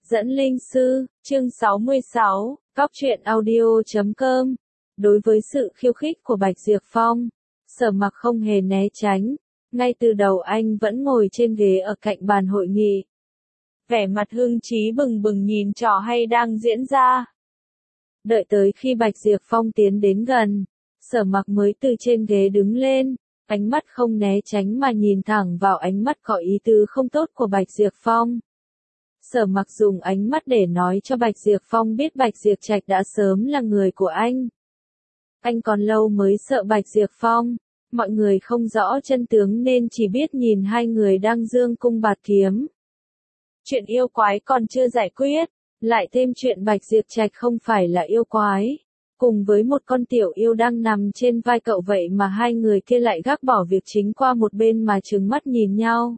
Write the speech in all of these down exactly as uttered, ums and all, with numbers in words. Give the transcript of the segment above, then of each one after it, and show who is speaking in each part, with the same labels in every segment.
Speaker 1: Dẫn linh sư, chương sáu mươi sáu, Cóc truyện audio chấm com. Đối với sự khiêu khích của Bạch Diệp Phong, Sở Mặc không hề né tránh, ngay từ đầu anh vẫn ngồi trên ghế ở cạnh bàn hội nghị. Vẻ mặt hưng trí bừng bừng nhìn trò hay đang diễn ra. Đợi tới khi Bạch Diệp Phong tiến đến gần, Sở Mặc mới từ trên ghế đứng lên, ánh mắt không né tránh mà nhìn thẳng vào ánh mắt có ý tứ không tốt của Bạch Diệp Phong. Sở Mặc dùng ánh mắt để nói cho Bạch Diệp Phong biết Bạch Diệp Trạch đã sớm là người của anh. Anh còn lâu mới sợ Bạch Diệp Phong, mọi người không rõ chân tướng nên chỉ biết nhìn hai người đang dương cung bạt kiếm. Chuyện yêu quái còn chưa giải quyết, lại thêm chuyện Bạch Diệp Trạch không phải là yêu quái, cùng với một con tiểu yêu đang nằm trên vai cậu, vậy mà hai người kia lại gác bỏ việc chính qua một bên mà trừng mắt nhìn nhau.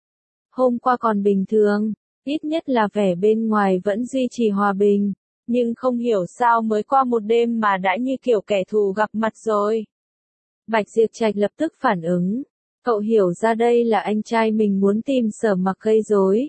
Speaker 1: Hôm qua còn bình thường, ít nhất là vẻ bên ngoài vẫn duy trì hòa bình, nhưng không hiểu sao mới qua một đêm mà đã như kiểu kẻ thù gặp mặt rồi. Bạch Diệp Trạch lập tức phản ứng, cậu hiểu ra đây là anh trai mình muốn tìm Sở Mặc gây rối.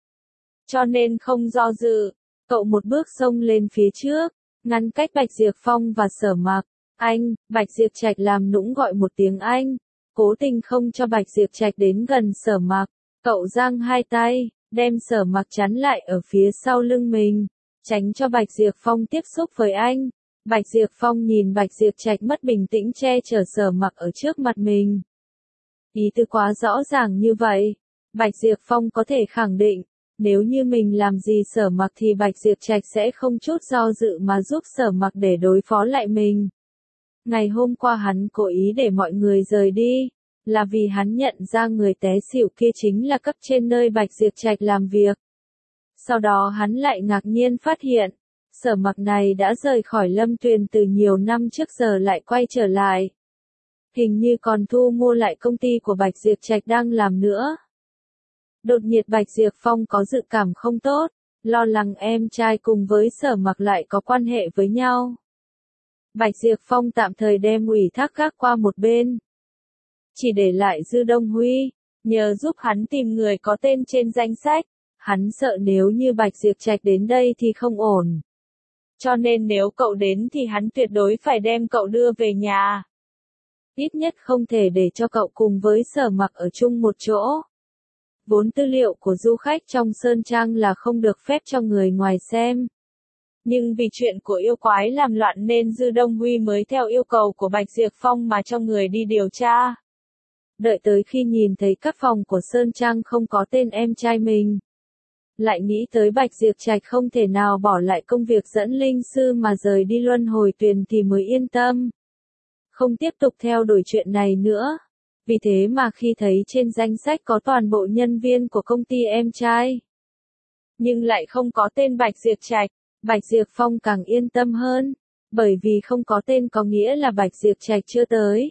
Speaker 1: Cho nên không do dự, cậu một bước xông lên phía trước, ngăn cách Bạch Diệp Phong và Sở Mặc. Anh, Bạch Diệp Trạch làm nũng gọi một tiếng anh, cố tình không cho Bạch Diệp Trạch đến gần Sở Mặc. Cậu giang hai tay, đem Sở Mặc chắn lại ở phía sau lưng mình, tránh cho Bạch Diệp Phong tiếp xúc với anh. Bạch Diệp Phong nhìn Bạch Diệp Trạch mất bình tĩnh che chở Sở Mặc ở trước mặt mình. Ý tứ quá rõ ràng như vậy, Bạch Diệp Phong có thể khẳng định, nếu như mình làm gì Sở Mặc thì Bạch Diệp Trạch sẽ không chút do dự mà giúp Sở Mặc để đối phó lại mình. Ngày hôm qua hắn cố ý để mọi người rời đi, là vì hắn nhận ra người té xỉu kia chính là cấp trên nơi Bạch Diệp Trạch làm việc. Sau đó hắn lại ngạc nhiên phát hiện, Sở Mặc này đã rời khỏi Lâm Tuyền từ nhiều năm trước giờ lại quay trở lại. Hình như còn thu mua lại công ty của Bạch Diệp Trạch đang làm nữa. Đột nhiên Bạch Diệp Phong có dự cảm không tốt, lo lắng em trai cùng với Sở Mặc lại có quan hệ với nhau. Bạch Diệp Phong tạm thời đem ủy thác gác qua một bên, chỉ để lại Dư Đông Huy, nhờ giúp hắn tìm người có tên trên danh sách. Hắn sợ nếu như Bạch Diệp Trạch đến đây thì không ổn. Cho nên nếu cậu đến thì hắn tuyệt đối phải đem cậu đưa về nhà. Ít nhất không thể để cho cậu cùng với Sở Mặc ở chung một chỗ. Vốn tư liệu của du khách trong Sơn Trang là không được phép cho người ngoài xem. Nhưng vì chuyện của yêu quái làm loạn nên Dư Đông Huy mới theo yêu cầu của Bạch Diệp Phong mà cho người đi điều tra. Đợi tới khi nhìn thấy các phòng của Sơn Trang không có tên em trai mình, lại nghĩ tới Bạch Diệp Trạch không thể nào bỏ lại công việc dẫn linh sư mà rời đi luân hồi tuyền thì mới yên tâm. Không tiếp tục theo đuổi chuyện này nữa. Vì thế mà khi thấy trên danh sách có toàn bộ nhân viên của công ty em trai, nhưng lại không có tên Bạch Diệp Trạch, Bạch Diệp Phong càng yên tâm hơn, bởi vì không có tên có nghĩa là Bạch Diệp Trạch chưa tới.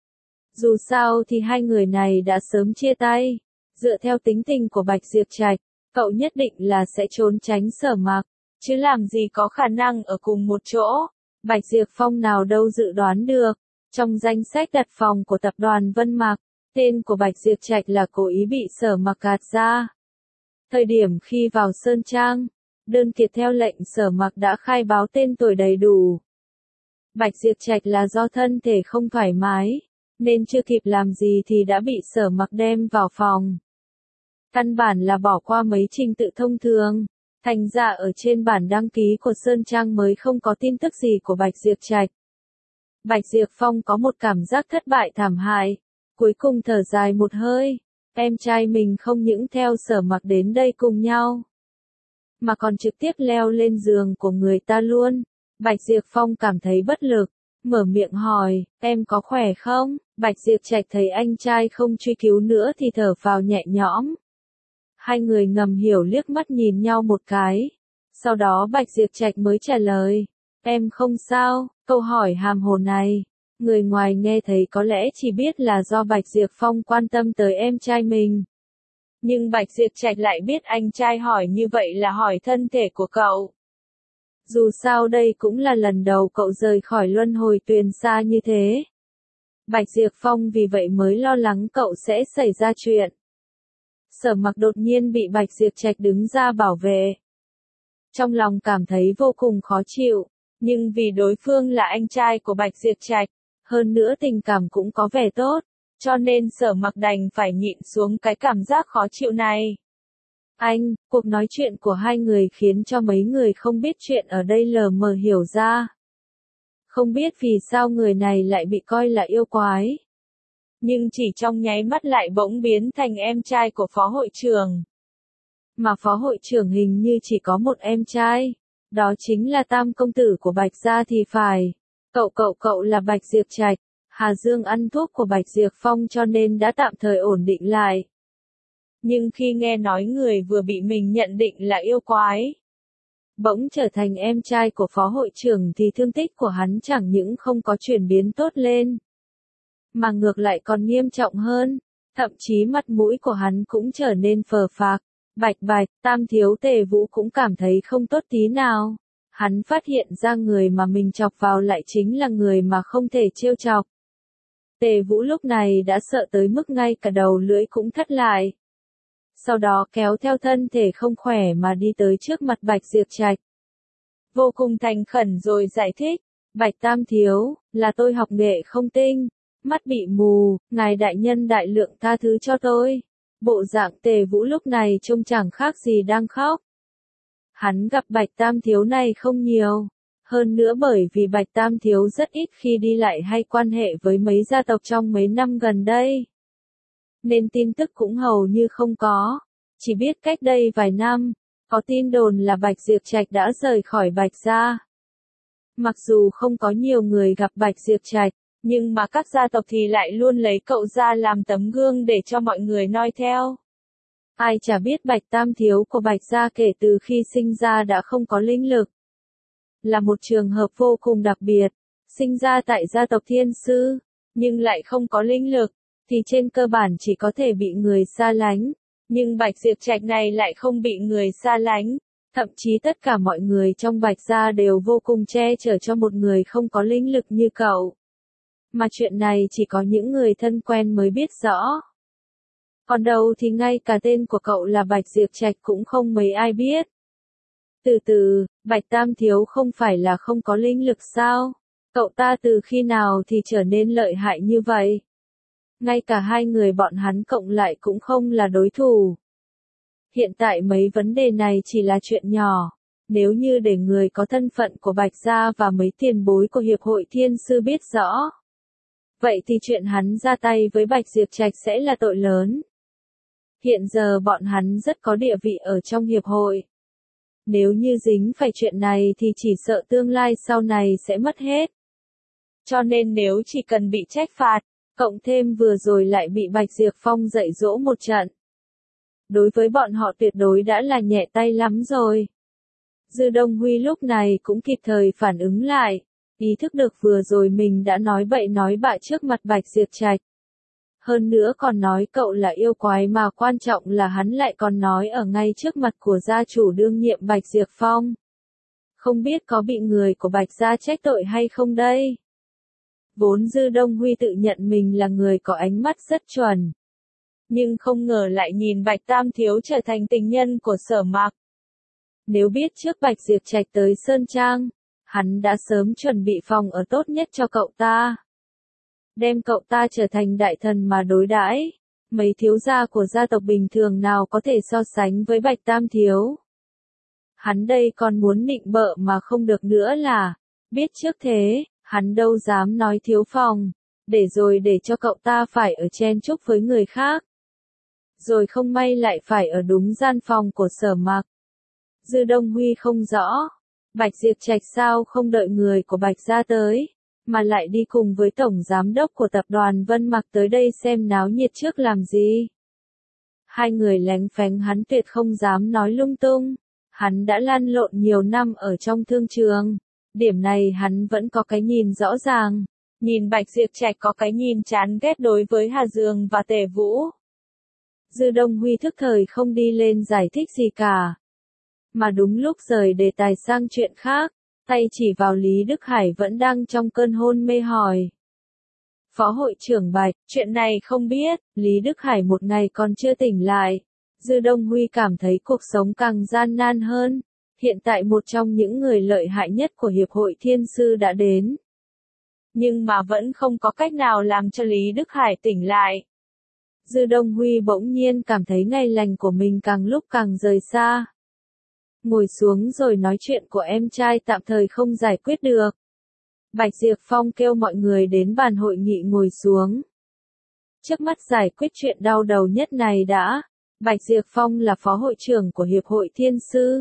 Speaker 1: Dù sao thì hai người này đã sớm chia tay, dựa theo tính tình của Bạch Diệp Trạch, cậu nhất định là sẽ trốn tránh Sở Mặc, chứ làm gì có khả năng ở cùng một chỗ. Bạch Diệp Phong nào đâu dự đoán được, trong danh sách đặt phòng của tập đoàn Vân Mạc, tên của Bạch Diệp Trạch là cố ý bị Sở Mặc gạt ra. Thời điểm khi vào Sơn Trang, đơn kiệt theo lệnh Sở Mặc đã khai báo tên tuổi đầy đủ. Bạch Diệp Trạch là do thân thể không thoải mái, nên chưa kịp làm gì thì đã bị Sở Mặc đem vào phòng. Căn bản là bỏ qua mấy trình tự thông thường, thành ra ở trên bản đăng ký của Sơn Trang mới không có tin tức gì của Bạch Diệp Trạch. Bạch Diệp Phong có một cảm giác thất bại thảm hại, cuối cùng thở dài một hơi, em trai mình không những theo Sở Mặc đến đây cùng nhau, mà còn trực tiếp leo lên giường của người ta luôn. Bạch Diệp Phong cảm thấy bất lực, mở miệng hỏi, em có khỏe không? Bạch Diệp Trạch thấy anh trai không truy cứu nữa thì thở phào nhẹ nhõm. Hai người ngầm hiểu liếc mắt nhìn nhau một cái. Sau đó Bạch Diệp Trạch mới trả lời, em không sao. Câu hỏi hàm hồ này, người ngoài nghe thấy có lẽ chỉ biết là do Bạch Diệp Phong quan tâm tới em trai mình. Nhưng Bạch Diệp Trạch lại biết anh trai hỏi như vậy là hỏi thân thể của cậu. Dù sao đây cũng là lần đầu cậu rời khỏi luân hồi tuyền xa như thế. Bạch Diệp Phong vì vậy mới lo lắng cậu sẽ xảy ra chuyện. Sở Mặc đột nhiên bị Bạch Diệp Trạch đứng ra bảo vệ. trong lòng cảm thấy vô cùng khó chịu, nhưng vì đối phương là anh trai của Bạch Diệp Trạch, hơn nữa tình cảm cũng có vẻ tốt, cho nên Sở Mặc đành phải nhịn xuống cái cảm giác khó chịu này. Anh, cuộc nói chuyện của hai người khiến cho mấy người không biết chuyện ở đây lờ mờ hiểu ra. Không biết vì sao người này lại bị coi là yêu quái. Nhưng chỉ trong nháy mắt lại bỗng biến thành em trai của phó hội trưởng. Mà phó hội trưởng hình như chỉ có một em trai. Đó chính là tam công tử của Bạch Gia thì phải. Cậu cậu cậu là Bạch Diệp Trạch. Hà Dương ăn thuốc của Bạch Diệp Phong cho nên đã tạm thời ổn định lại. Nhưng khi nghe nói người vừa bị mình nhận định là yêu quái, bỗng trở thành em trai của phó hội trưởng thì thương tích của hắn chẳng những không có chuyển biến tốt lên, mà ngược lại còn nghiêm trọng hơn, thậm chí mặt mũi của hắn cũng trở nên phờ phạc. Bạch Bạch, Tam thiếu Tề Vũ cũng cảm thấy không tốt tí nào. Hắn phát hiện ra người mà mình chọc vào lại chính là người mà không thể trêu chọc. Tề Vũ lúc này đã sợ tới mức ngay cả đầu lưỡi cũng thắt lại. Sau đó kéo theo thân thể không khỏe mà đi tới trước mặt Bạch Diệp Trạch. Vô cùng thành khẩn rồi giải thích, Bạch Tam thiếu, là tôi học nghệ không tinh, mắt bị mù, ngài đại nhân đại lượng tha thứ cho tôi. Bộ dạng Tề Vũ lúc này trông chẳng khác gì đang khóc. Hắn gặp Bạch Tam thiếu này không nhiều, hơn nữa bởi vì Bạch Tam thiếu rất ít khi đi lại hay quan hệ với mấy gia tộc trong mấy năm gần đây, nên tin tức cũng hầu như không có. Chỉ biết cách đây vài năm, có tin đồn là Bạch Diệp Trạch đã rời khỏi Bạch Gia. Mặc dù không có nhiều người gặp Bạch Diệp Trạch, nhưng mà các gia tộc thì lại luôn lấy cậu ra làm tấm gương để cho mọi người noi theo. Ai chả biết Bạch Tam thiếu của Bạch Gia kể từ khi sinh ra đã không có linh lực. Là một trường hợp vô cùng đặc biệt, sinh ra tại gia tộc Thiên Sư, nhưng lại không có linh lực, thì trên cơ bản chỉ có thể bị người xa lánh. Nhưng Bạch Diệp Trạch này lại không bị người xa lánh, thậm chí tất cả mọi người trong Bạch Gia đều vô cùng che chở cho một người không có linh lực như cậu. Mà chuyện này chỉ có những người thân quen mới biết rõ. Còn đâu thì ngay cả tên của cậu là Bạch Diệp Trạch cũng không mấy ai biết. Từ từ, Bạch Tam thiếu không phải là không có linh lực sao? Cậu ta từ khi nào thì trở nên lợi hại như vậy? Ngay cả hai người bọn hắn cộng lại cũng không là đối thủ. Hiện tại mấy vấn đề này chỉ là chuyện nhỏ. Nếu như để người có thân phận của Bạch Gia và mấy tiền bối của Hiệp hội Thiên Sư biết rõ, vậy thì chuyện hắn ra tay với Bạch Diệp Trạch sẽ là tội lớn. Hiện giờ bọn hắn rất có địa vị ở trong Hiệp hội. Nếu như dính phải chuyện này thì chỉ sợ tương lai sau này sẽ mất hết. Cho nên nếu chỉ cần bị trách phạt, cộng thêm vừa rồi lại bị Bạch Diệp Phong dạy dỗ một trận, đối với bọn họ tuyệt đối đã là nhẹ tay lắm rồi. Dư Đông Huy lúc này cũng kịp thời phản ứng lại, ý thức được vừa rồi mình đã nói bậy nói bạ trước mặt Bạch Diệp Trạch. Hơn nữa còn nói cậu là yêu quái mà quan trọng là hắn lại còn nói ở ngay trước mặt của gia chủ đương nhiệm Bạch Diệp Phong. Không biết có bị người của Bạch Gia trách tội hay không đây? Vốn Dư Đông Huy tự nhận mình là người có ánh mắt rất chuẩn. Nhưng không ngờ lại nhìn Bạch Tam thiếu trở thành tình nhân của Sở Mặc. Nếu biết trước Bạch Diệp Trạch tới Sơn Trang, hắn đã sớm chuẩn bị phòng ở tốt nhất cho cậu ta. Đem cậu ta trở thành đại thần mà đối đãi. Mấy thiếu gia của gia tộc bình thường nào có thể so sánh với Bạch Tam thiếu. Hắn đây còn muốn nịnh bợ mà không được nữa là, biết trước thế, hắn đâu dám nói thiếu phòng, để rồi để cho cậu ta phải ở chen chúc với người khác. Rồi không may lại phải ở đúng gian phòng của Sở Mặc. Dư Đông Huy không rõ, Bạch Diệp Trạch sao không đợi người của Bạch Gia tới, mà lại đi cùng với tổng giám đốc của tập đoàn Vân Mặc tới đây xem náo nhiệt trước làm gì. Hai người lén phén hắn tuyệt không dám nói lung tung, hắn đã lăn lộn nhiều năm ở trong thương trường, điểm này hắn vẫn có cái nhìn rõ ràng, nhìn Bạch Diệp Trạch có cái nhìn chán ghét đối với Hà Dương và Tề Vũ. Dư Đông Huy thức thời không đi lên giải thích gì cả. Mà đúng lúc rời đề tài sang chuyện khác, tay chỉ vào Lý Đức Hải vẫn đang trong cơn hôn mê hỏi. Phó hội trưởng Bạch, chuyện này không biết, Lý Đức Hải một ngày còn chưa tỉnh lại. Dư Đông Huy cảm thấy cuộc sống càng gian nan hơn. Hiện tại một trong những người lợi hại nhất của Hiệp hội Thiên Sư đã đến. Nhưng mà vẫn không có cách nào làm cho Lý Đức Hải tỉnh lại. Dư Đông Huy bỗng nhiên cảm thấy ngày lành của mình càng lúc càng rời xa. Ngồi xuống rồi nói chuyện của em trai tạm thời không giải quyết được. Bạch Diệp Phong kêu mọi người đến bàn hội nghị ngồi xuống. Trước mắt giải quyết chuyện đau đầu nhất này đã. Bạch Diệp Phong là phó hội trưởng của Hiệp hội Thiên Sư.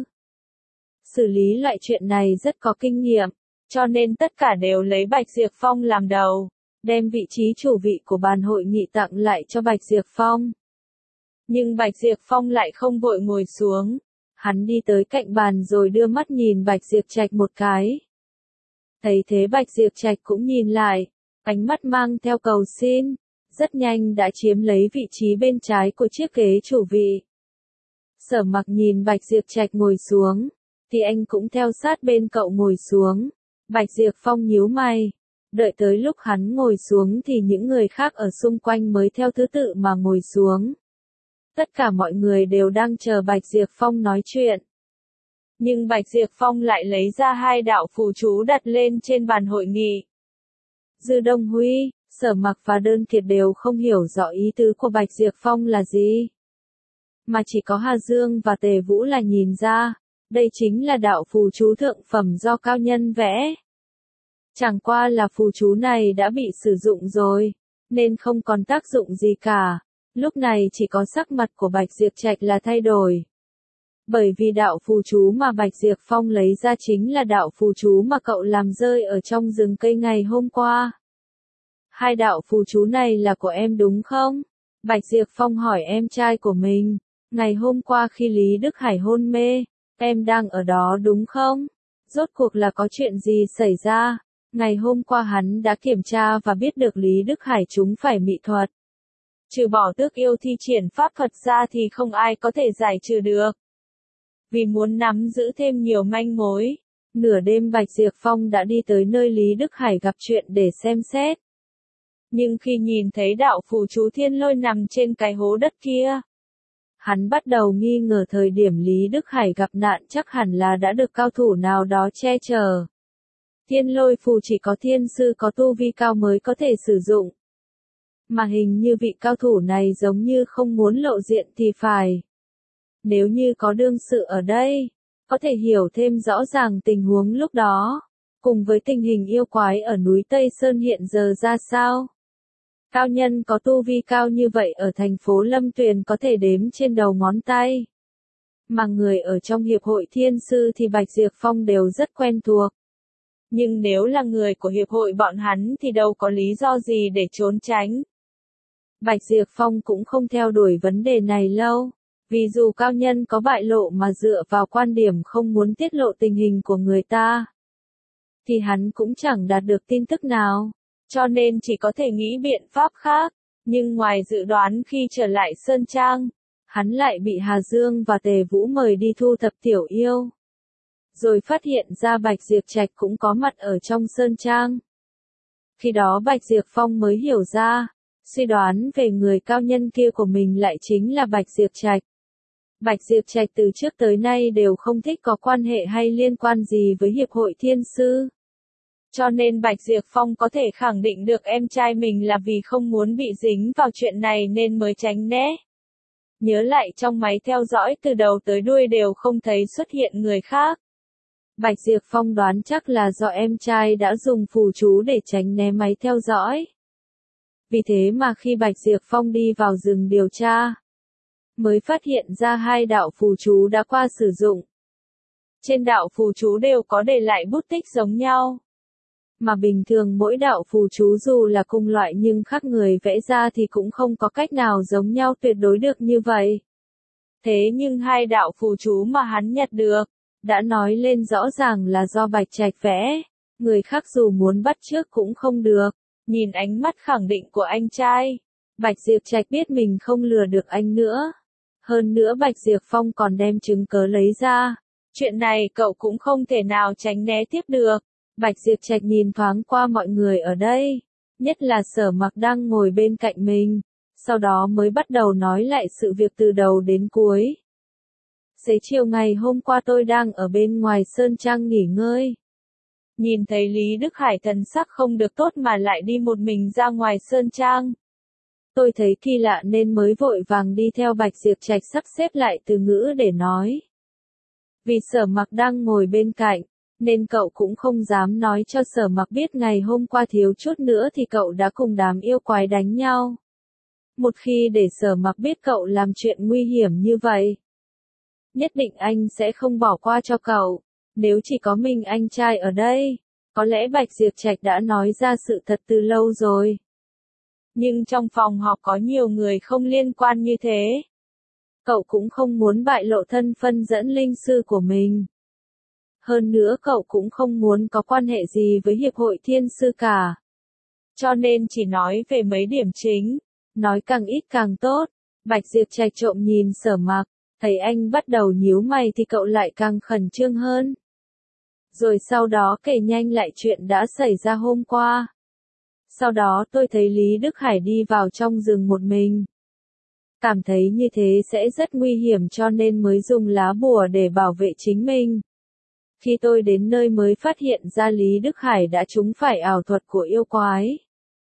Speaker 1: Xử lý loại chuyện này rất có kinh nghiệm, cho nên tất cả đều lấy Bạch Diệp Phong làm đầu, đem vị trí chủ vị của bàn hội nghị tặng lại cho Bạch Diệp Phong. Nhưng Bạch Diệp Phong lại không vội ngồi xuống, hắn đi tới cạnh bàn rồi đưa mắt nhìn Bạch Diệp Trạch một cái. Thấy thế Bạch Diệp Trạch cũng nhìn lại, ánh mắt mang theo cầu xin, rất nhanh đã chiếm lấy vị trí bên trái của chiếc ghế chủ vị. Sở Mặc nhìn Bạch Diệp Trạch ngồi xuống, thì anh cũng theo sát bên cậu ngồi xuống. Bạch Diệp Phong nhíu mày, đợi tới lúc hắn ngồi xuống thì những người khác ở xung quanh mới theo thứ tự mà ngồi xuống. Tất cả mọi người đều đang chờ Bạch Diệp Phong nói chuyện. Nhưng Bạch Diệp Phong lại lấy ra hai đạo phù chú đặt lên trên bàn hội nghị. Dư Đông Huy, Sở Mặc và Đơn Kiệt đều không hiểu rõ ý tứ của Bạch Diệp Phong là gì. Mà chỉ có Hà Dương và Tề Vũ là nhìn ra, đây chính là đạo phù chú thượng phẩm do cao nhân vẽ. Chẳng qua là phù chú này đã bị sử dụng rồi, nên không còn tác dụng gì cả. Lúc này chỉ có sắc mặt của Bạch Diệp Trạch là thay đổi. Bởi vì đạo phù chú mà Bạch Diệp Phong lấy ra chính là đạo phù chú mà cậu làm rơi ở trong rừng cây ngày hôm qua. Hai đạo phù chú này là của em đúng không? Bạch Diệp Phong hỏi em trai của mình. Ngày hôm qua khi Lý Đức Hải hôn mê, em đang ở đó đúng không? Rốt cuộc là có chuyện gì xảy ra? Ngày hôm qua hắn đã kiểm tra và biết được Lý Đức Hải chúng phải mị thuật. Trừ bỏ tước yêu thi triển pháp thuật ra thì không ai có thể giải trừ được. Vì muốn nắm giữ thêm nhiều manh mối, nửa đêm Bạch Diệp Phong đã đi tới nơi Lý Đức Hải gặp chuyện để xem xét. Nhưng khi nhìn thấy đạo phù chú thiên lôi nằm trên cái hố đất kia, hắn bắt đầu nghi ngờ thời điểm Lý Đức Hải gặp nạn chắc hẳn là đã được cao thủ nào đó che chở. Thiên lôi phù chỉ có thiên sư có tu vi cao mới có thể sử dụng. Mà hình như vị cao thủ này giống như không muốn lộ diện thì phải. Nếu như có đương sự ở đây, có thể hiểu thêm rõ ràng tình huống lúc đó, cùng với tình hình yêu quái ở núi Tây Sơn hiện giờ ra sao. Cao nhân có tu vi cao như vậy ở thành phố Lâm Tuyền có thể đếm trên đầu ngón tay. Mà người ở trong Hiệp hội Thiên Sư thì Bạch Diệp Phong đều rất quen thuộc. Nhưng nếu là người của Hiệp hội bọn hắn thì đâu có lý do gì để trốn tránh. Bạch Diệp Phong cũng không theo đuổi vấn đề này lâu. Vì dù cao nhân có bại lộ mà dựa vào quan điểm không muốn tiết lộ tình hình của người ta, thì hắn cũng chẳng đạt được tin tức nào. Cho nên chỉ có thể nghĩ biện pháp khác. Nhưng ngoài dự đoán khi trở lại Sơn Trang, hắn lại bị Hà Dương và Tề Vũ mời đi thu thập tiểu yêu. Rồi phát hiện ra Bạch Diệp Trạch cũng có mặt ở trong Sơn Trang. Khi đó Bạch Diệp Phong mới hiểu ra, suy đoán về người cao nhân kia của mình lại chính là Bạch Diệp Trạch. Bạch Diệp Trạch từ trước tới nay đều không thích có quan hệ hay liên quan gì với Hiệp hội Thiên Sư. Cho nên Bạch Diệp Phong có thể khẳng định được em trai mình là vì không muốn bị dính vào chuyện này nên mới tránh né. Nhớ lại trong máy theo dõi từ đầu tới đuôi đều không thấy xuất hiện người khác. Bạch Diệp Phong đoán chắc là do em trai đã dùng phù chú để tránh né máy theo dõi. Vì thế mà khi Bạch Diệp Phong đi vào rừng điều tra, mới phát hiện ra hai đạo phù chú đã qua sử dụng. Trên đạo phù chú đều có để lại bút tích giống nhau. Mà bình thường mỗi đạo phù chú dù là cùng loại nhưng khác người vẽ ra thì cũng không có cách nào giống nhau tuyệt đối được như vậy. Thế nhưng hai đạo phù chú mà hắn nhặt được, đã nói lên rõ ràng là do Bạch Trạch vẽ, người khác dù muốn bắt chước cũng không được. Nhìn ánh mắt khẳng định của anh trai, Bạch Diệp Trạch biết mình không lừa được anh nữa. Hơn nữa Bạch Diệp Phong còn đem chứng cớ lấy ra. Chuyện này cậu cũng không thể nào tránh né tiếp được. Bạch Diệp Trạch nhìn thoáng qua mọi người ở đây, nhất là Sở Mặc đang ngồi bên cạnh mình, sau đó mới bắt đầu nói lại sự việc từ đầu đến cuối. Xế chiều ngày hôm qua tôi đang ở bên ngoài Sơn Trang nghỉ ngơi. Nhìn thấy Lý Đức Hải thần sắc không được tốt mà lại đi một mình ra ngoài Sơn Trang. Tôi thấy kỳ lạ nên mới vội vàng đi theo Bạch Diệp Trạch sắp xếp lại từ ngữ để nói. Vì Sở Mặc đang ngồi bên cạnh, nên cậu cũng không dám nói cho Sở Mặc biết ngày hôm qua thiếu chút nữa thì cậu đã cùng đám yêu quái đánh nhau. Một khi để Sở Mặc biết cậu làm chuyện nguy hiểm như vậy, nhất định anh sẽ không bỏ qua cho cậu. Nếu chỉ có mình anh trai ở đây, có lẽ Bạch Diệp Trạch đã nói ra sự thật từ lâu rồi. Nhưng trong phòng họp có nhiều người không liên quan như thế. Cậu cũng không muốn bại lộ thân phận dẫn linh sư của mình. Hơn nữa cậu cũng không muốn có quan hệ gì với Hiệp hội Thiên Sư cả. Cho nên chỉ nói về mấy điểm chính, nói càng ít càng tốt. Bạch Diệp Trạch trộm nhìn Sở Mặc, thấy anh bắt đầu nhíu mày thì cậu lại càng khẩn trương hơn. Rồi sau đó kể nhanh lại chuyện đã xảy ra hôm qua. Sau đó tôi thấy Lý Đức Hải đi vào trong rừng một mình. Cảm thấy như thế sẽ rất nguy hiểm cho nên mới dùng lá bùa để bảo vệ chính mình. Khi tôi đến nơi mới phát hiện ra Lý Đức Hải đã trúng phải ảo thuật của yêu quái.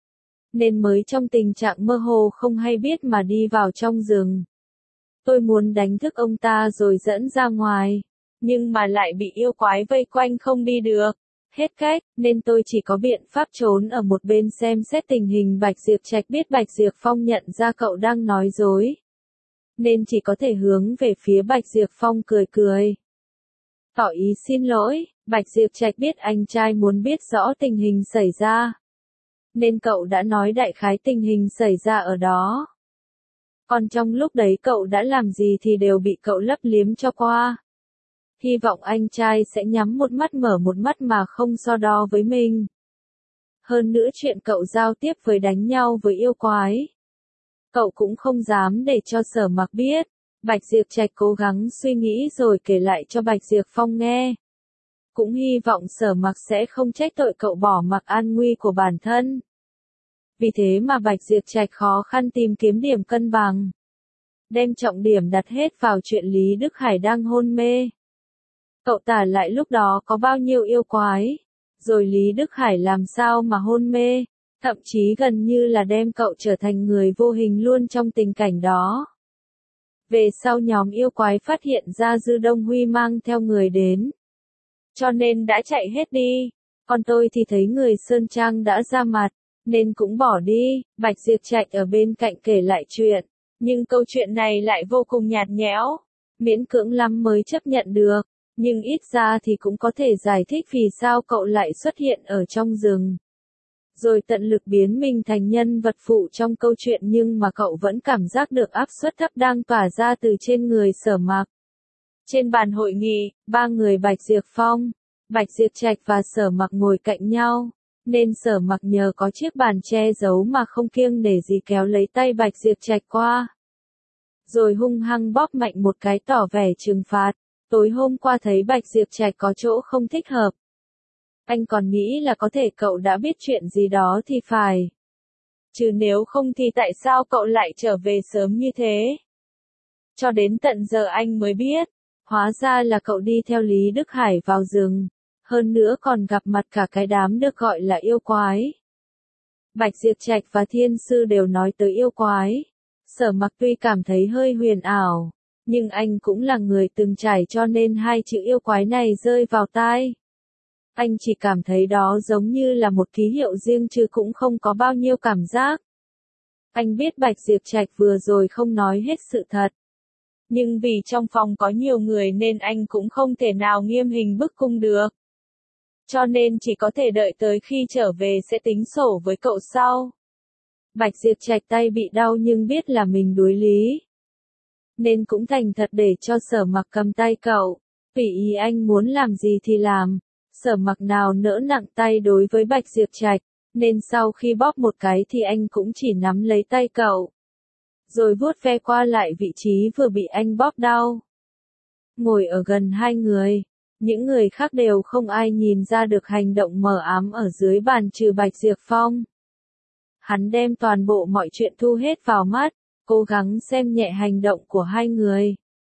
Speaker 1: Nên mới trong tình trạng mơ hồ không hay biết mà đi vào trong rừng. Tôi muốn đánh thức ông ta rồi dẫn ra ngoài, nhưng mà lại bị yêu quái vây quanh không đi được. Hết cách, nên tôi chỉ có biện pháp trốn ở một bên xem xét tình hình. Bạch Diệp Trạch biết Bạch Diệp Phong nhận ra cậu đang nói dối, nên chỉ có thể hướng về phía Bạch Diệp Phong cười cười. Tỏ ý xin lỗi. Bạch Diệp Trạch biết anh trai muốn biết rõ tình hình xảy ra, nên cậu đã nói đại khái tình hình xảy ra ở đó. Còn trong lúc đấy cậu đã làm gì thì đều bị cậu lấp liếm cho qua. Hy vọng anh trai sẽ nhắm một mắt mở một mắt mà không so đo với mình. Hơn nữa chuyện cậu giao tiếp với đánh nhau với yêu quái, cậu cũng không dám để cho Sở Mặc biết. Bạch Diệp Trạch cố gắng suy nghĩ rồi kể lại cho Bạch Diệp Phong nghe. Cũng hy vọng Sở Mặc sẽ không trách tội cậu bỏ mặc an nguy của bản thân. Vì thế mà Bạch Diệp Trạch khó khăn tìm kiếm điểm cân bằng, đem trọng điểm đặt hết vào chuyện Lý Đức Hải đang hôn mê. Cậu tả lại lúc đó có bao nhiêu yêu quái, rồi Lý Đức Hải làm sao mà hôn mê, thậm chí gần như là đem cậu trở thành người vô hình luôn trong tình cảnh đó. Về sau nhóm yêu quái phát hiện ra Dư Đông Huy mang theo người đến, cho nên đã chạy hết đi. Còn tôi thì thấy người Sơn Trang đã ra mặt, nên cũng bỏ đi. Bạch Diệp Trạch ở bên cạnh kể lại chuyện, nhưng câu chuyện này lại vô cùng nhạt nhẽo, miễn cưỡng lắm mới chấp nhận được. Nhưng ít ra thì cũng có thể giải thích vì sao cậu lại xuất hiện ở trong rừng, rồi tận lực biến mình thành nhân vật phụ trong câu chuyện, nhưng mà cậu vẫn cảm giác được áp suất thấp đang tỏa ra từ trên người Sở Mặc. Trên bàn hội nghị, ba người Bạch Diệp Phong, Bạch Diệp Trạch và Sở Mặc ngồi cạnh nhau, nên Sở Mặc nhờ có chiếc bàn che giấu mà không kiêng nể gì kéo lấy tay Bạch Diệp Trạch qua, rồi hung hăng bóp mạnh một cái tỏ vẻ trừng phạt. Tối hôm qua thấy Bạch Diệp Trạch có chỗ không thích hợp. Anh còn nghĩ là có thể cậu đã biết chuyện gì đó thì phải. Chứ nếu không thì tại sao cậu lại trở về sớm như thế? Cho đến tận giờ anh mới biết, hóa ra là cậu đi theo Lý Đức Hải vào rừng, hơn nữa còn gặp mặt cả cái đám được gọi là yêu quái. Bạch Diệp Trạch và Thiên Sư đều nói tới yêu quái. Sở Mặc tuy cảm thấy hơi huyền ảo, nhưng anh cũng là người từng trải cho nên hai chữ yêu quái này rơi vào tai. Anh chỉ cảm thấy đó giống như là một ký hiệu riêng chứ cũng không có bao nhiêu cảm giác. Anh biết Bạch Diệp Trạch vừa rồi không nói hết sự thật. Nhưng vì trong phòng có nhiều người nên anh cũng không thể nào nghiêm hình bức cung được. Cho nên chỉ có thể đợi tới khi trở về sẽ tính sổ với cậu sau. Bạch Diệp Trạch tay bị đau nhưng biết là mình đuối lý, nên cũng thành thật để cho Sở Mặc cầm tay cậu. Tùy ý anh muốn làm gì thì làm. Sở Mặc nào nỡ nặng tay đối với Bạch Diệp Trạch, nên sau khi bóp một cái thì anh cũng chỉ nắm lấy tay cậu, rồi vuốt ve qua lại vị trí vừa bị anh bóp đau. Ngồi ở gần hai người, những người khác đều không ai nhìn ra được hành động mờ ám ở dưới bàn trừ Bạch Diệp Phong. Hắn đem toàn bộ mọi chuyện thu hết vào mắt, cố gắng xem nhẹ hành động của hai người,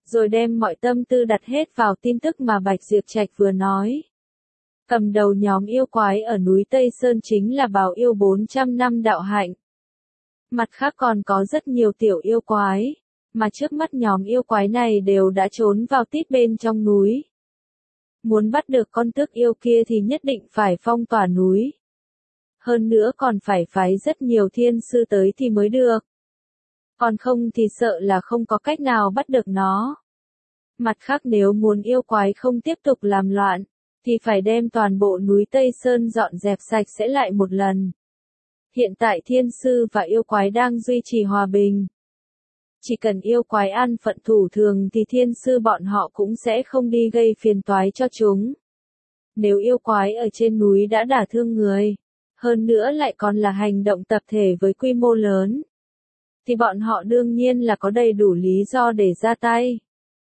Speaker 1: rồi đem mọi tâm tư đặt hết vào tin tức mà Bạch Diệp Trạch vừa nói. Cầm đầu nhóm yêu quái ở núi Tây Sơn chính là Bảo Yêu bốn trăm năm đạo hạnh. Mặt khác còn có rất nhiều tiểu yêu quái, mà trước mắt nhóm yêu quái này đều đã trốn vào tít bên trong núi. Muốn bắt được con tước yêu kia thì nhất định phải phong tỏa núi. Hơn nữa còn phải phái rất nhiều thiên sư tới thì mới được. Còn không thì sợ là không có cách nào bắt được nó. Mặt khác nếu muốn yêu quái không tiếp tục làm loạn, thì phải đem toàn bộ núi Tây Sơn dọn dẹp sạch sẽ lại một lần. Hiện tại thiên sư và yêu quái đang duy trì hòa bình. Chỉ cần yêu quái an phận thủ thường thì thiên sư bọn họ cũng sẽ không đi gây phiền toái cho chúng. Nếu yêu quái ở trên núi đã đả thương người, hơn nữa lại còn là hành động tập thể với quy mô lớn, thì bọn họ đương nhiên là có đầy đủ lý do để ra tay.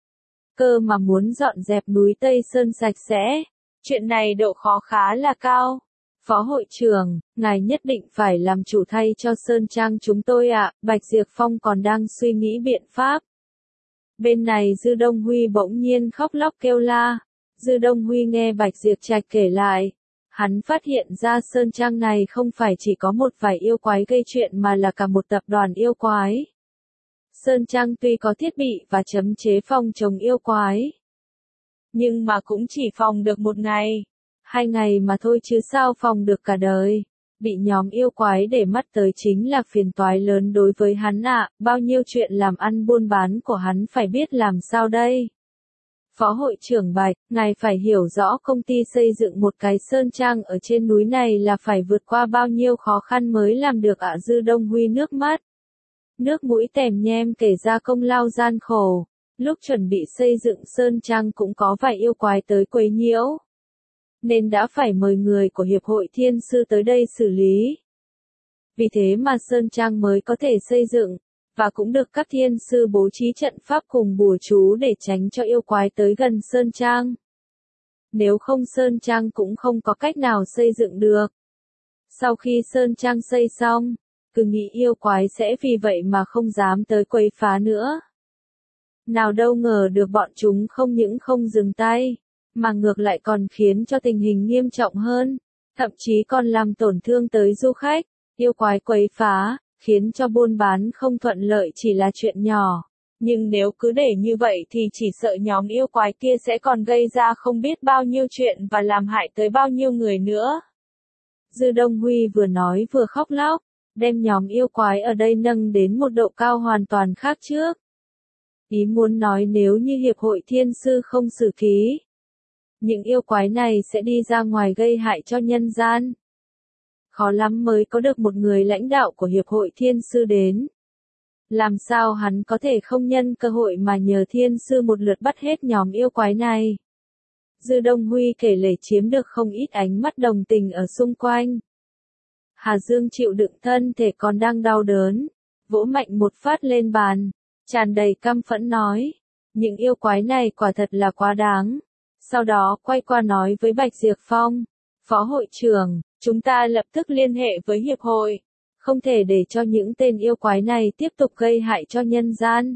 Speaker 1: Cơ mà muốn dọn dẹp núi Tây Sơn sạch sẽ, chuyện này độ khó khá là cao. Phó hội trưởng, ngài nhất định phải làm chủ thay cho Sơn Trang chúng tôi ạ, à. Bạch Diệp Phong còn đang suy nghĩ biện pháp. Bên này Dư Đông Huy bỗng nhiên khóc lóc kêu la. Dư Đông Huy nghe Bạch Diệp Trạch kể lại. Hắn phát hiện ra Sơn Trang này không phải chỉ có một vài yêu quái gây chuyện mà là cả một tập đoàn yêu quái. Sơn Trang tuy có thiết bị và chấm chế phòng chống yêu quái, nhưng mà cũng chỉ phòng được một ngày, hai ngày mà thôi chứ sao phòng được cả đời. Bị nhóm yêu quái để mắt tới chính là phiền toái lớn đối với hắn ạ, à. Bao nhiêu chuyện làm ăn buôn bán của hắn phải biết làm sao đây. Phó hội trưởng Bạch, ngài phải hiểu rõ công ty xây dựng một cái sơn trang ở trên núi này là phải vượt qua bao nhiêu khó khăn mới làm được ạ. À. Dư Đông Huy nước mắt, nước mũi tèm nhem kể ra công lao gian khổ. Lúc chuẩn bị xây dựng sơn trang cũng có vài yêu quái tới quấy nhiễu, nên đã phải mời người của Hiệp hội Thiên Sư tới đây xử lý. Vì thế mà sơn trang mới có thể xây dựng, và cũng được các thiên sư bố trí trận pháp cùng bùa chú để tránh cho yêu quái tới gần sơn trang. Nếu không sơn trang cũng không có cách nào xây dựng được. Sau khi sơn trang xây xong, cứ nghĩ yêu quái sẽ vì vậy mà không dám tới quấy phá nữa. Nào đâu ngờ được bọn chúng không những không dừng tay, mà ngược lại còn khiến cho tình hình nghiêm trọng hơn, thậm chí còn làm tổn thương tới du khách. Yêu quái quấy phá, khiến cho buôn bán không thuận lợi chỉ là chuyện nhỏ, nhưng nếu cứ để như vậy thì chỉ sợ nhóm yêu quái kia sẽ còn gây ra không biết bao nhiêu chuyện và làm hại tới bao nhiêu người nữa. Dư Đông Huy vừa nói vừa khóc lóc, đem nhóm yêu quái ở đây nâng đến một độ cao hoàn toàn khác trước. Ý muốn nói nếu như Hiệp hội Thiên Sư không xử ký, những yêu quái này sẽ đi ra ngoài gây hại cho nhân gian. Khó lắm mới có được một người lãnh đạo của Hiệp hội Thiên Sư đến. Làm sao hắn có thể không nhân cơ hội mà nhờ Thiên Sư một lượt bắt hết nhóm yêu quái này. Dư Đông Huy kể lể chiếm được không ít ánh mắt đồng tình ở xung quanh. Hà Dương chịu đựng thân thể còn đang đau đớn, vỗ mạnh một phát lên bàn, tràn đầy căm phẫn nói, những yêu quái này quả thật là quá đáng. Sau đó quay qua nói với Bạch Diệp Phong, Phó hội trưởng, chúng ta lập tức liên hệ với Hiệp hội, không thể để cho những tên yêu quái này tiếp tục gây hại cho nhân gian.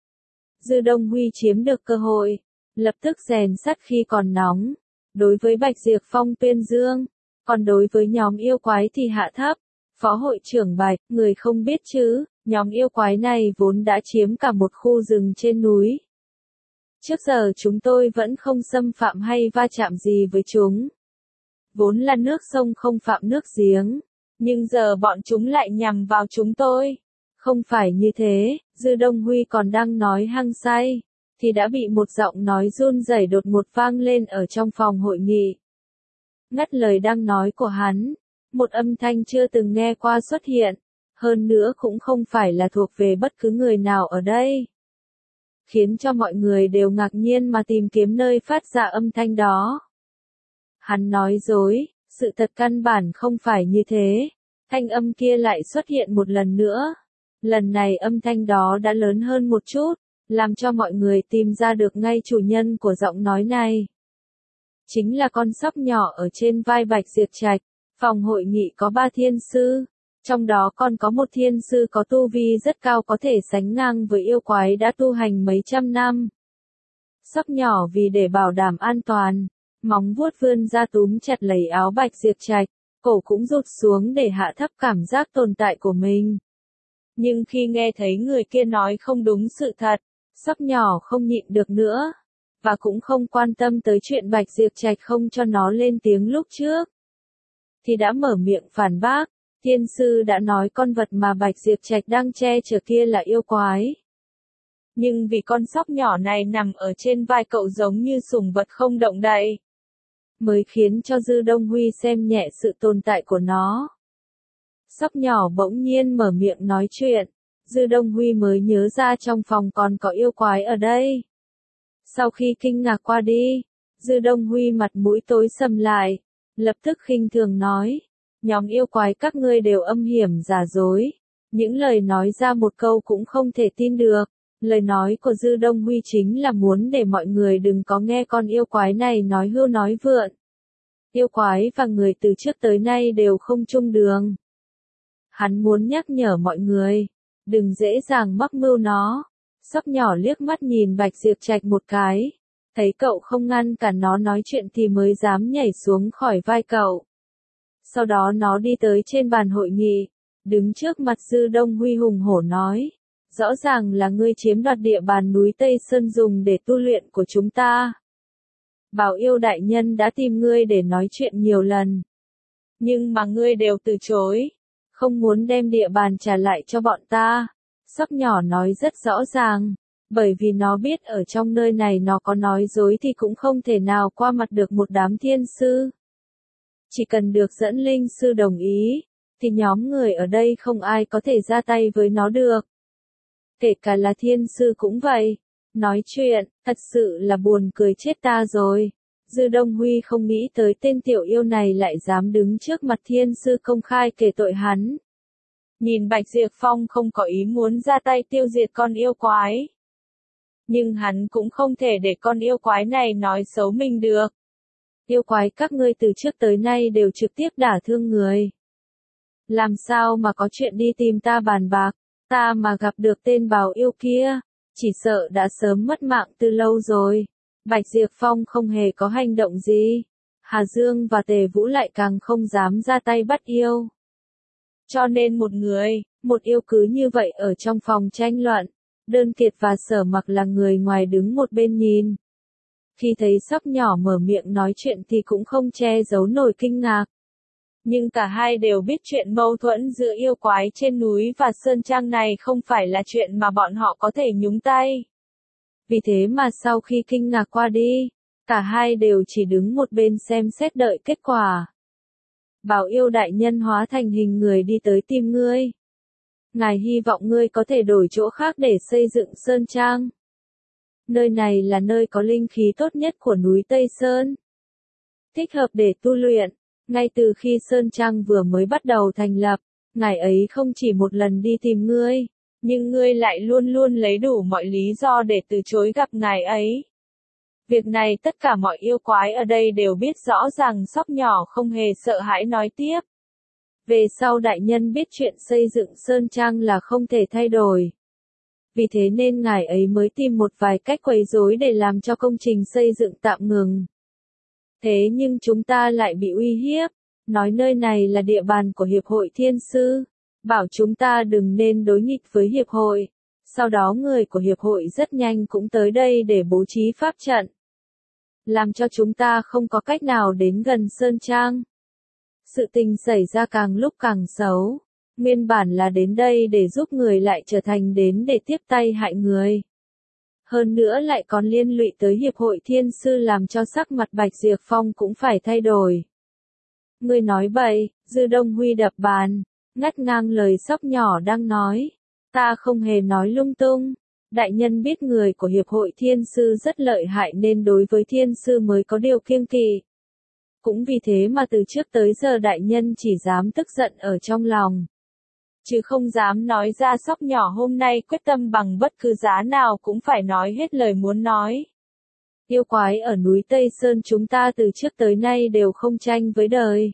Speaker 1: Dư Đông Huy chiếm được cơ hội, lập tức rèn sắt khi còn nóng, đối với Bạch Diệp Phong tuyên dương, còn đối với nhóm yêu quái thì hạ thấp. Phó hội trưởng Bạch, người không biết chứ, nhóm yêu quái này vốn đã chiếm cả một khu rừng trên núi. Trước giờ chúng tôi vẫn không xâm phạm hay va chạm gì với chúng. Vốn là nước sông không phạm nước giếng, nhưng giờ bọn chúng lại nhằm vào chúng tôi. Không phải như thế, Dư Đông Huy còn đang nói hăng say, thì đã bị một giọng nói run rẩy đột ngột vang lên ở trong phòng hội nghị. Ngắt lời đang nói của hắn, một âm thanh chưa từng nghe qua xuất hiện, hơn nữa cũng không phải là thuộc về bất cứ người nào ở đây. Khiến cho mọi người đều ngạc nhiên mà tìm kiếm nơi phát ra âm thanh đó. Hắn nói dối, sự thật căn bản không phải như thế. Thanh âm kia lại xuất hiện một lần nữa. Lần này âm thanh đó đã lớn hơn một chút, làm cho mọi người tìm ra được ngay chủ nhân của giọng nói này. Chính là con sóc nhỏ ở trên vai Bạch Diệp Trạch. Phòng hội nghị có ba thiên sư, trong đó còn có một thiên sư có tu vi rất cao có thể sánh ngang với yêu quái đã tu hành mấy trăm năm. Sóc nhỏ vì để bảo đảm an toàn, móng vuốt vươn ra túm chặt lấy áo Bạch Diệp Trạch, cổ cũng rụt xuống để hạ thấp cảm giác tồn tại của mình. Nhưng khi nghe thấy người kia nói không đúng sự thật, Sóc nhỏ không nhịn được nữa, và cũng không quan tâm tới chuyện Bạch Diệp Trạch không cho nó lên tiếng lúc trước. Thì đã mở miệng phản bác, thiên sư đã nói con vật mà Bạch Diệp Trạch đang che chở kia là yêu quái. Nhưng vì con sóc nhỏ này nằm ở trên vai cậu giống như sủng vật không động đậy, mới khiến cho Dư Đông Huy xem nhẹ sự tồn tại của nó. Sóc nhỏ bỗng nhiên mở miệng nói chuyện, Dư Đông Huy mới nhớ ra trong phòng còn có yêu quái ở đây. Sau khi kinh ngạc qua đi, Dư Đông Huy mặt mũi tối sầm lại, lập tức khinh thường nói, nhóm yêu quái các ngươi đều âm hiểm giả dối, những lời nói ra một câu cũng không thể tin được. Lời nói của Dư Đông Huy chính là muốn để mọi người đừng có nghe con yêu quái này nói hưu nói vượn. Yêu quái và người từ trước tới nay đều không chung đường. Hắn muốn nhắc nhở mọi người, đừng dễ dàng mắc mưu nó. Sóc nhỏ liếc mắt nhìn Bạch Diệp Trạch một cái, thấy cậu không ngăn cản nó nói chuyện thì mới dám nhảy xuống khỏi vai cậu. Sau đó nó đi tới trên bàn hội nghị, đứng trước mặt Dư Đông Huy hùng hổ nói, rõ ràng là ngươi chiếm đoạt địa bàn núi Tây Sơn dùng để tu luyện của chúng ta. Bảo Yêu đại nhân đã tìm ngươi để nói chuyện nhiều lần, nhưng mà ngươi đều từ chối, không muốn đem địa bàn trả lại cho bọn ta. Sóc nhỏ nói rất rõ ràng, bởi vì nó biết ở trong nơi này nó có nói dối thì cũng không thể nào qua mặt được một đám thiên sư. Chỉ cần được dẫn linh sư đồng ý, thì nhóm người ở đây không ai có thể ra tay với nó được. Kể cả là thiên sư cũng vậy. Nói chuyện, thật sự là buồn cười chết ta rồi. Dư Đông Huy không nghĩ tới tên tiểu yêu này lại dám đứng trước mặt thiên sư công khai kể tội hắn. Nhìn Bạch Diệp Phong không có ý muốn ra tay tiêu diệt con yêu quái. Nhưng hắn cũng không thể để con yêu quái này nói xấu mình được. Yêu quái các ngươi từ trước tới nay đều trực tiếp đả thương người. Làm sao mà có chuyện đi tìm ta bàn bạc, ta mà gặp được tên Bảo Yêu kia, chỉ sợ đã sớm mất mạng từ lâu rồi. Bạch Diệp Phong không hề có hành động gì. Hà Dương và Tề Vũ lại càng không dám ra tay bắt yêu. Cho nên một người, một yêu cứ như vậy ở trong phòng tranh luận, Đơn Kiệt và Sở Mặc là người ngoài đứng một bên nhìn. Khi thấy Sóc nhỏ mở miệng nói chuyện thì cũng không che giấu nổi kinh ngạc. Nhưng cả hai đều biết chuyện mâu thuẫn giữa yêu quái trên núi và sơn trang này không phải là chuyện mà bọn họ có thể nhúng tay. Vì thế mà sau khi kinh ngạc qua đi, cả hai đều chỉ đứng một bên xem xét đợi kết quả. Bảo Yêu đại nhân hóa thành hình người đi tới tìm ngươi. Ngài hy vọng ngươi có thể đổi chỗ khác để xây dựng sơn trang. Nơi này là nơi có linh khí tốt nhất của núi Tây Sơn. Thích hợp để tu luyện. Ngay từ khi sơn trang vừa mới bắt đầu thành lập, ngài ấy không chỉ một lần đi tìm ngươi, nhưng ngươi lại luôn luôn lấy đủ mọi lý do để từ chối gặp ngài ấy. Việc này tất cả mọi yêu quái ở đây đều biết rõ ràng. Sóc nhỏ không hề sợ hãi nói tiếp. Về sau đại nhân biết chuyện xây dựng sơn trang là không thể thay đổi. Vì thế nên ngài ấy mới tìm một vài cách quấy rối để làm cho công trình xây dựng tạm ngừng. Thế nhưng chúng ta lại bị uy hiếp, nói nơi này là địa bàn của Hiệp hội Thiên Sư, bảo chúng ta đừng nên đối nghịch với Hiệp hội. Sau đó người của Hiệp hội rất nhanh cũng tới đây để bố trí pháp trận, làm cho chúng ta không có cách nào đến gần sơn trang. Sự tình xảy ra càng lúc càng xấu. Nguyên bản là đến đây để giúp người lại trở thành đến để tiếp tay hại người. Hơn nữa lại còn liên lụy tới Hiệp hội Thiên Sư làm cho sắc mặt Bạch Diệp Phong cũng phải thay đổi. Ngươi nói bậy, Dư Đông Huy đập bàn, ngắt ngang lời Sóc nhỏ đang nói. Ta không hề nói lung tung. Đại nhân biết người của Hiệp hội Thiên Sư rất lợi hại nên đối với Thiên Sư mới có điều kiêng kỵ. Cũng vì thế mà từ trước tới giờ đại nhân chỉ dám tức giận ở trong lòng, chứ không dám nói ra. Sóc nhỏ hôm nay quyết tâm bằng bất cứ giá nào cũng phải nói hết lời muốn nói. Yêu quái ở núi Tây Sơn chúng ta từ trước tới nay đều không tranh với đời.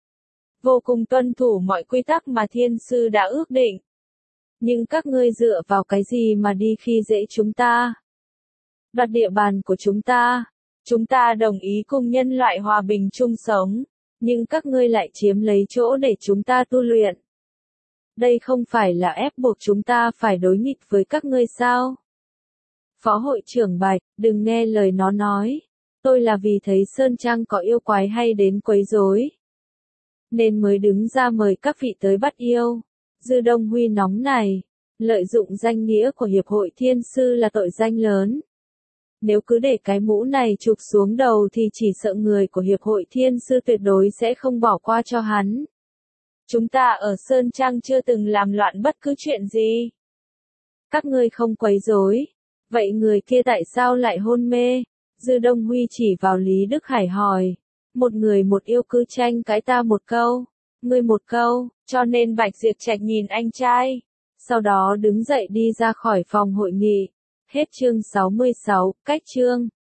Speaker 1: Vô cùng tuân thủ mọi quy tắc mà thiên sư đã ước định. Nhưng các ngươi dựa vào cái gì mà đi khi dễ chúng ta? đoạt địa bàn của chúng ta. Chúng ta đồng ý cùng nhân loại hòa bình chung sống, nhưng các ngươi lại chiếm lấy chỗ để chúng ta tu luyện. Đây không phải là ép buộc chúng ta phải đối nghịch với các ngươi sao? Phó hội trưởng Bạch, đừng nghe lời nó nói. Tôi là vì thấy Sơn Trang có yêu quái hay đến quấy rối, nên mới đứng ra mời các vị tới bắt yêu. Dư Đông Huy nóng này, lợi dụng danh nghĩa của Hiệp hội Thiên Sư là tội danh lớn. Nếu cứ để cái mũ này chụp xuống đầu thì chỉ sợ người của Hiệp hội Thiên Sư tuyệt đối sẽ không bỏ qua cho hắn. Chúng ta ở Sơn Trang chưa từng làm loạn bất cứ chuyện gì. Các ngươi không quấy rối, vậy người kia tại sao lại hôn mê? Dư Đông Huy chỉ vào Lý Đức Hải hỏi. Một người một yêu cứ tranh cãi ta một câu, ngươi một câu, cho nên Bạch Diệp Trạch nhìn anh trai. Sau đó đứng dậy đi ra khỏi phòng hội nghị. Hết chương sáu mươi sáu, cách chương.